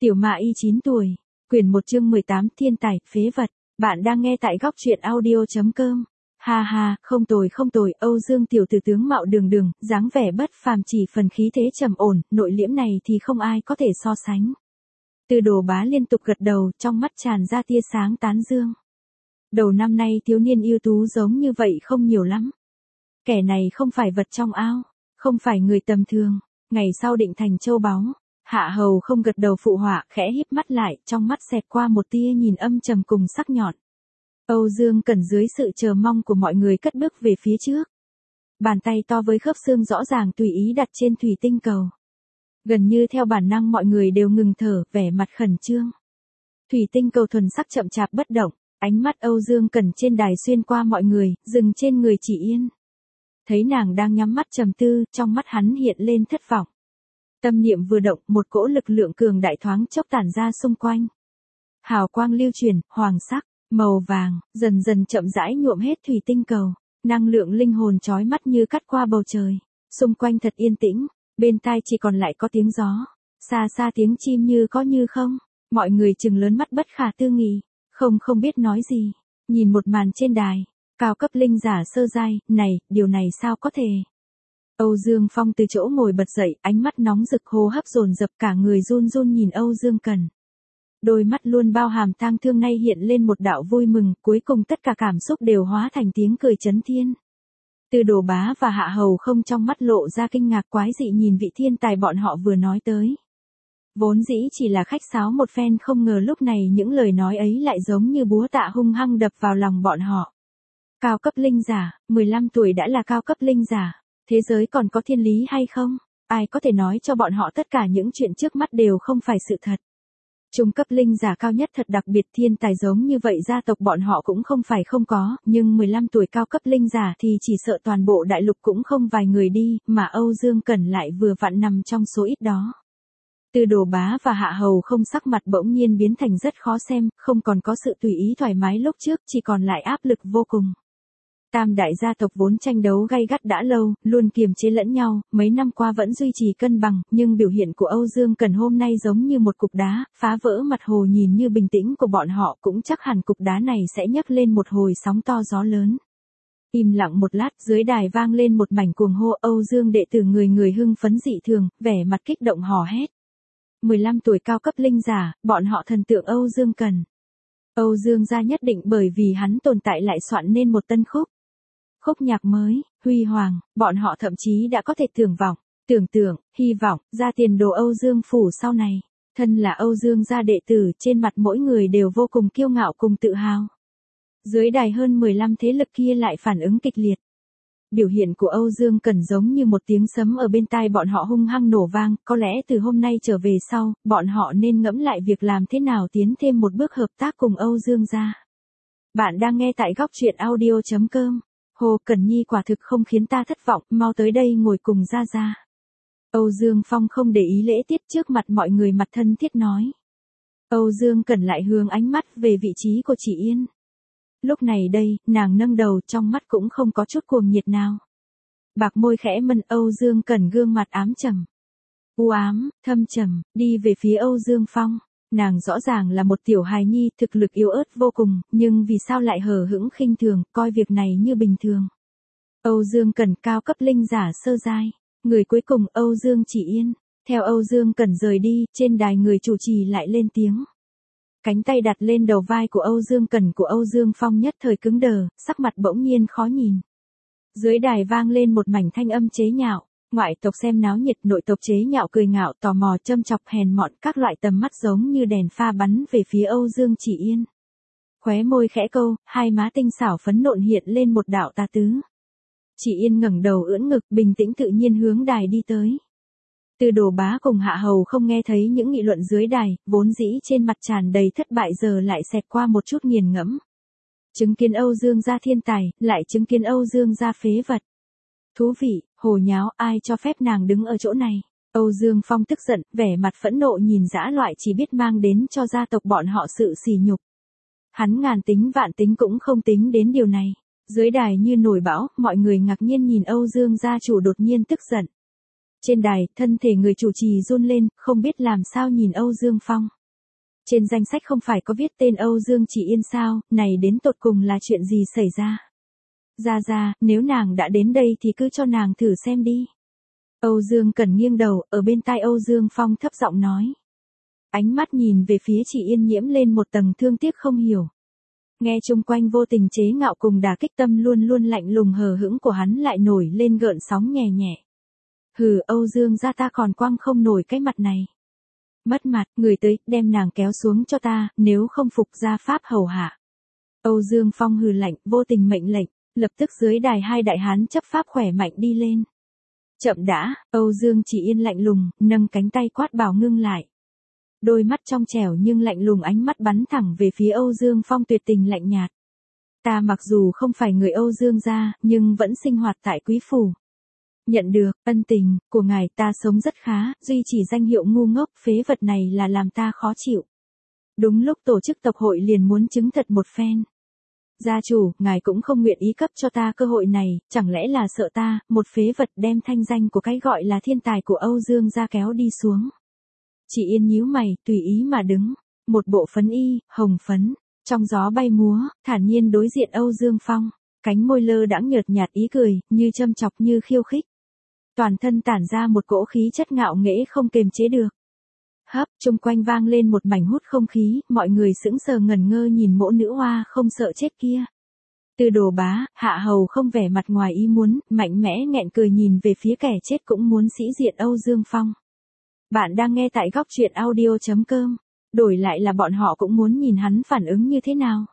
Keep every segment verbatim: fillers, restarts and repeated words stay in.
Tiểu Ma Y chín tuổi, quyển một chương mười tám thiên tài, phế vật. Bạn đang nghe tại góc truyện audio.com. Ha ha, không tồi không tồi, Âu Dương tiểu tử tướng mạo đường đường, dáng vẻ bất phàm chỉ phần khí thế trầm ổn, nội liễm này thì không ai có thể so sánh. Từ Đồ Bá liên tục gật đầu, trong mắt tràn ra tia sáng tán dương. Đầu năm nay thiếu niên ưu tú giống như vậy không nhiều lắm. Kẻ này không phải vật trong ao, không phải người tầm thường, ngày sau định thành châu báu. Hạ Hầu không gật đầu phụ họa, khẽ híp mắt lại, trong mắt xẹt qua một tia nhìn âm trầm cùng sắc nhọn. Âu Dương Cẩn dưới sự chờ mong của mọi người cất bước về phía trước. Bàn tay to với khớp xương rõ ràng tùy ý đặt trên thủy tinh cầu. Gần như theo bản năng mọi người đều ngừng thở, vẻ mặt khẩn trương. Thủy tinh cầu thuần sắc chậm chạp bất động, ánh mắt Âu Dương Cẩn trên đài xuyên qua mọi người, dừng trên người Chỉ Yên. Thấy nàng đang nhắm mắt trầm tư, trong mắt hắn hiện lên thất vọng. Tâm niệm vừa động, một cỗ lực lượng cường đại thoáng chốc tản ra xung quanh. Hào quang lưu truyền, hoàng sắc, màu vàng, dần dần chậm rãi nhuộm hết thủy tinh cầu. Năng lượng linh hồn chói mắt như cắt qua bầu trời. Xung quanh thật yên tĩnh, bên tai chỉ còn lại có tiếng gió. Xa xa tiếng chim như có như không. Mọi người trừng lớn mắt bất khả tư nghị, không không biết nói gì. Nhìn một màn trên đài, cao cấp linh giả sơ giai, này, điều này sao có thể? Âu Dương Phong từ chỗ ngồi bật dậy, ánh mắt nóng rực hô hấp dồn dập cả người run run nhìn Âu Dương Cẩn. Đôi mắt luôn bao hàm tang thương nay hiện lên một đạo vui mừng, cuối cùng tất cả cảm xúc đều hóa thành tiếng cười chấn thiên. Từ Đồ Bá và Hạ Hầu không trong mắt lộ ra kinh ngạc quái dị nhìn vị thiên tài bọn họ vừa nói tới. Vốn dĩ chỉ là khách sáo một phen, không ngờ lúc này những lời nói ấy lại giống như búa tạ hung hăng đập vào lòng bọn họ. Cao cấp linh giả, mười lăm tuổi đã là cao cấp linh giả. Thế giới còn có thiên lý hay không? Ai có thể nói cho bọn họ tất cả những chuyện trước mắt đều không phải sự thật? Trung cấp linh giả cao nhất thật đặc biệt, thiên tài giống như vậy gia tộc bọn họ cũng không phải không có, nhưng mười lăm tuổi cao cấp linh giả thì chỉ sợ toàn bộ đại lục cũng không vài người đi, mà Âu Dương Cẩn lại vừa vặn nằm trong số ít đó. Từ Đồ Bá và Hạ Hầu không sắc mặt bỗng nhiên biến thành rất khó xem, không còn có sự tùy ý thoải mái lúc trước, chỉ còn lại áp lực vô cùng. Tam đại gia tộc vốn tranh đấu gay gắt đã lâu, luôn kiềm chế lẫn nhau, mấy năm qua vẫn duy trì cân bằng, nhưng biểu hiện của Âu Dương Cẩn hôm nay giống như một cục đá, phá vỡ mặt hồ nhìn như bình tĩnh của bọn họ, cũng chắc hẳn cục đá này sẽ nhấc lên một hồi sóng to gió lớn. Im lặng một lát, dưới đài vang lên một mảnh cuồng hô, Âu Dương đệ tử người người hưng phấn dị thường, vẻ mặt kích động hò hét. mười lăm tuổi cao cấp linh giả, bọn họ thần tượng Âu Dương Cẩn. Âu Dương gia nhất định bởi vì hắn tồn tại lại soạn nên một tân khúc. Khúc nhạc mới, huy hoàng, bọn họ thậm chí đã có thể tưởng vọng, tưởng tượng, hy vọng, ra tiền đồ Âu Dương phủ sau này. Thân là Âu Dương gia đệ tử, trên mặt mỗi người đều vô cùng kiêu ngạo cùng tự hào. Dưới đài hơn mười lăm thế lực kia lại phản ứng kịch liệt. Biểu hiện của Âu Dương Cẩn giống như một tiếng sấm ở bên tai bọn họ hung hăng nổ vang, có lẽ từ hôm nay trở về sau, bọn họ nên ngẫm lại việc làm thế nào tiến thêm một bước hợp tác cùng Âu Dương gia. Bạn đang nghe tại góc truyện audio.com. Hồ Cẩn Nhi quả thực không khiến ta thất vọng, mau tới đây ngồi cùng Gia Gia. Âu Dương Phong không để ý lễ tiết, trước mặt mọi người mặt thân thiết nói. Âu Dương Cẩn lại hướng ánh mắt về vị trí của Chỉ Yên. Lúc này đây, nàng nâng đầu, trong mắt cũng không có chút cuồng nhiệt nào. Bạc môi khẽ mân, Âu Dương Cẩn gương mặt ám trầm. U ám, thâm trầm, đi về phía Âu Dương Phong. Nàng rõ ràng là một tiểu hài nhi, thực lực yếu ớt vô cùng, nhưng vì sao lại hờ hững khinh thường, coi việc này như bình thường. Âu Dương Cẩn cao cấp linh giả sơ giai, người cuối cùng Âu Dương Chỉ Yên. Theo Âu Dương Cẩn rời đi, trên đài người chủ trì lại lên tiếng. Cánh tay đặt lên đầu vai của Âu Dương Cẩn của Âu Dương Phong nhất thời cứng đờ, sắc mặt bỗng nhiên khó nhìn. Dưới đài vang lên một mảnh thanh âm chế nhạo. Ngoại tộc xem náo nhiệt, nội tộc chế nhạo cười ngạo, tò mò châm chọc hèn mọn, các loại tầm mắt giống như đèn pha bắn về phía Âu Dương Chỉ Yên. Khóe môi khẽ câu, hai má tinh xảo phấn nộn hiện lên một đạo tà tứ. Chỉ Yên ngẩng đầu ưỡn ngực, bình tĩnh tự nhiên hướng đài đi tới. Từ Đồ Bá cùng Hạ Hầu không nghe thấy những nghị luận dưới đài, vốn dĩ trên mặt tràn đầy thất bại giờ lại xẹt qua một chút nghiền ngẫm. Chứng kiến Âu Dương gia thiên tài, lại chứng kiến Âu Dương gia phế vật. Thú vị, hồ nháo, ai cho phép nàng đứng ở chỗ này? Âu Dương Phong tức giận, vẻ mặt phẫn nộ nhìn dã loại chỉ biết mang đến cho gia tộc bọn họ sự sỉ nhục. Hắn ngàn tính vạn tính cũng không tính đến điều này. Dưới đài như nổi bão, mọi người ngạc nhiên nhìn Âu Dương gia chủ đột nhiên tức giận. Trên đài, thân thể người chủ trì run lên, không biết làm sao nhìn Âu Dương Phong. Trên danh sách không phải có viết tên Âu Dương Chỉ Yên sao, này đến tột cùng là chuyện gì xảy ra? Ra ra, nếu nàng đã đến đây thì cứ cho nàng thử xem đi. Âu Dương Cẩn nghiêng đầu, ở bên tai Âu Dương Phong thấp giọng nói. Ánh mắt nhìn về phía Chỉ Yên nhiễm lên một tầng thương tiếc không hiểu. Nghe chung quanh vô tình chế ngạo cùng đả kích tâm luôn luôn lạnh lùng hờ hững của hắn lại nổi lên gợn sóng nhẹ nhẹ. Hừ, Âu Dương gia ta còn quăng không nổi cái mặt này. Mất mặt, người tới, đem nàng kéo xuống cho ta, nếu không phục gia pháp hầu hạ. Âu Dương Phong hừ lạnh, vô tình mệnh lệnh, lập tức dưới đài hai đại hán chấp pháp khỏe mạnh đi lên. Chậm đã, Âu Dương Chỉ Yên lạnh lùng, nâng cánh tay quát bảo ngưng lại. Đôi mắt trong trẻo nhưng lạnh lùng ánh mắt bắn thẳng về phía Âu Dương Phong tuyệt tình lạnh nhạt. Ta mặc dù không phải người Âu Dương gia, nhưng vẫn sinh hoạt tại quý phủ. Nhận được, ân tình, của ngài ta sống rất khá, duy chỉ danh hiệu ngu ngốc phế vật này là làm ta khó chịu. Đúng lúc tổ chức tộc hội liền muốn chứng thật một phen. Gia chủ, ngài cũng không nguyện ý cấp cho ta cơ hội này, chẳng lẽ là sợ ta, một phế vật đem thanh danh của cái gọi là thiên tài của Âu Dương gia kéo đi xuống. Chỉ Yên nhíu mày, tùy ý mà đứng, một bộ phấn y, hồng phấn, trong gió bay múa, thản nhiên đối diện Âu Dương Phong, cánh môi lơ đãng nhợt nhạt ý cười, như châm chọc như khiêu khích. Toàn thân tản ra một cỗ khí chất ngạo nghễ không kềm chế được. Hấp, chung quanh vang lên một mảnh hút không khí, mọi người sững sờ ngẩn ngơ nhìn mỗ nữ hoa không sợ chết kia. Từ Đồ Bá, Hạ Hầu không vẻ mặt ngoài ý muốn, mạnh mẽ nghẹn cười nhìn về phía kẻ chết cũng muốn sĩ diện Âu Dương Phong. Bạn đang nghe tại góc truyện audio chấm com, đổi lại là bọn họ cũng muốn nhìn hắn phản ứng như thế nào.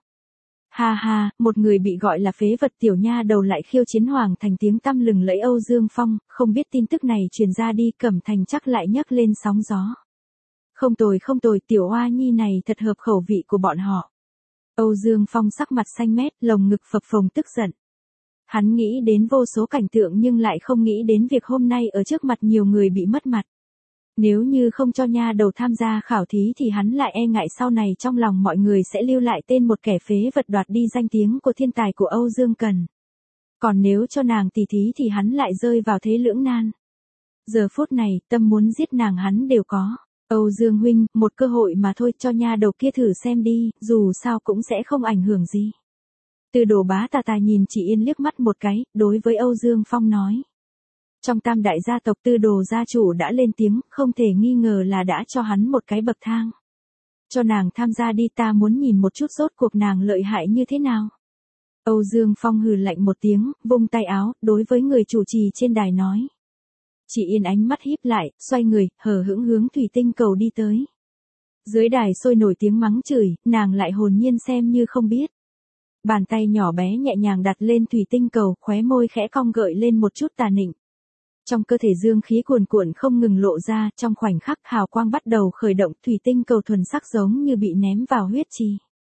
Ha ha, một người bị gọi là phế vật tiểu nha đầu lại khiêu chiến hoàng thành tiếng tăm lừng lẫy Âu Dương Phong, không biết tin tức này truyền ra đi Cẩm Thành chắc lại nhấc lên sóng gió. Không tồi không tồi, tiểu oa nhi này thật hợp khẩu vị của bọn họ. Âu Dương Phong sắc mặt xanh mét, lồng ngực phập phồng tức giận. Hắn nghĩ đến vô số cảnh tượng nhưng lại không nghĩ đến việc hôm nay ở trước mặt nhiều người bị mất mặt. Nếu như không cho nha đầu tham gia khảo thí thì hắn lại e ngại sau này trong lòng mọi người sẽ lưu lại tên một kẻ phế vật đoạt đi danh tiếng của thiên tài của Âu Dương Cần. Còn nếu cho nàng tỉ thí thì hắn lại rơi vào thế lưỡng nan. Giờ phút này, tâm muốn giết nàng hắn đều có. Âu Dương huynh, một cơ hội mà thôi, cho nha đầu kia thử xem đi, dù sao cũng sẽ không ảnh hưởng gì. Từ Đồ Bá tà tà nhìn Chỉ Yên liếc mắt một cái, đối với Âu Dương Phong nói. Trong tam đại gia tộc Tư Đồ gia chủ đã lên tiếng, không thể nghi ngờ là đã cho hắn một cái bậc thang. Cho nàng tham gia đi, ta muốn nhìn một chút rốt cuộc nàng lợi hại như thế nào. Âu Dương Phong hừ lạnh một tiếng, vung tay áo, đối với người chủ trì trên đài nói. Chỉ Yên ánh mắt híp lại, xoay người, hờ hững hướng thủy tinh cầu đi tới. Dưới đài sôi nổi tiếng mắng chửi, nàng lại hồn nhiên xem như không biết. Bàn tay nhỏ bé nhẹ nhàng đặt lên thủy tinh cầu, khóe môi khẽ cong gợi lên một chút tà nịnh. Trong cơ thể dương khí cuồn cuộn không ngừng lộ ra, trong khoảnh khắc hào quang bắt đầu khởi động, thủy tinh cầu thuần sắc giống như bị ném vào huyết trì.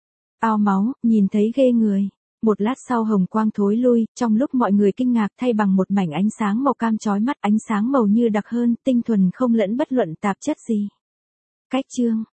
Ao máu, nhìn thấy ghê người. Một lát sau hồng quang thối lui, trong lúc mọi người kinh ngạc thay bằng một mảnh ánh sáng màu cam chói mắt, ánh sáng màu như đặc hơn, tinh thuần không lẫn bất luận tạp chất gì. Cách chương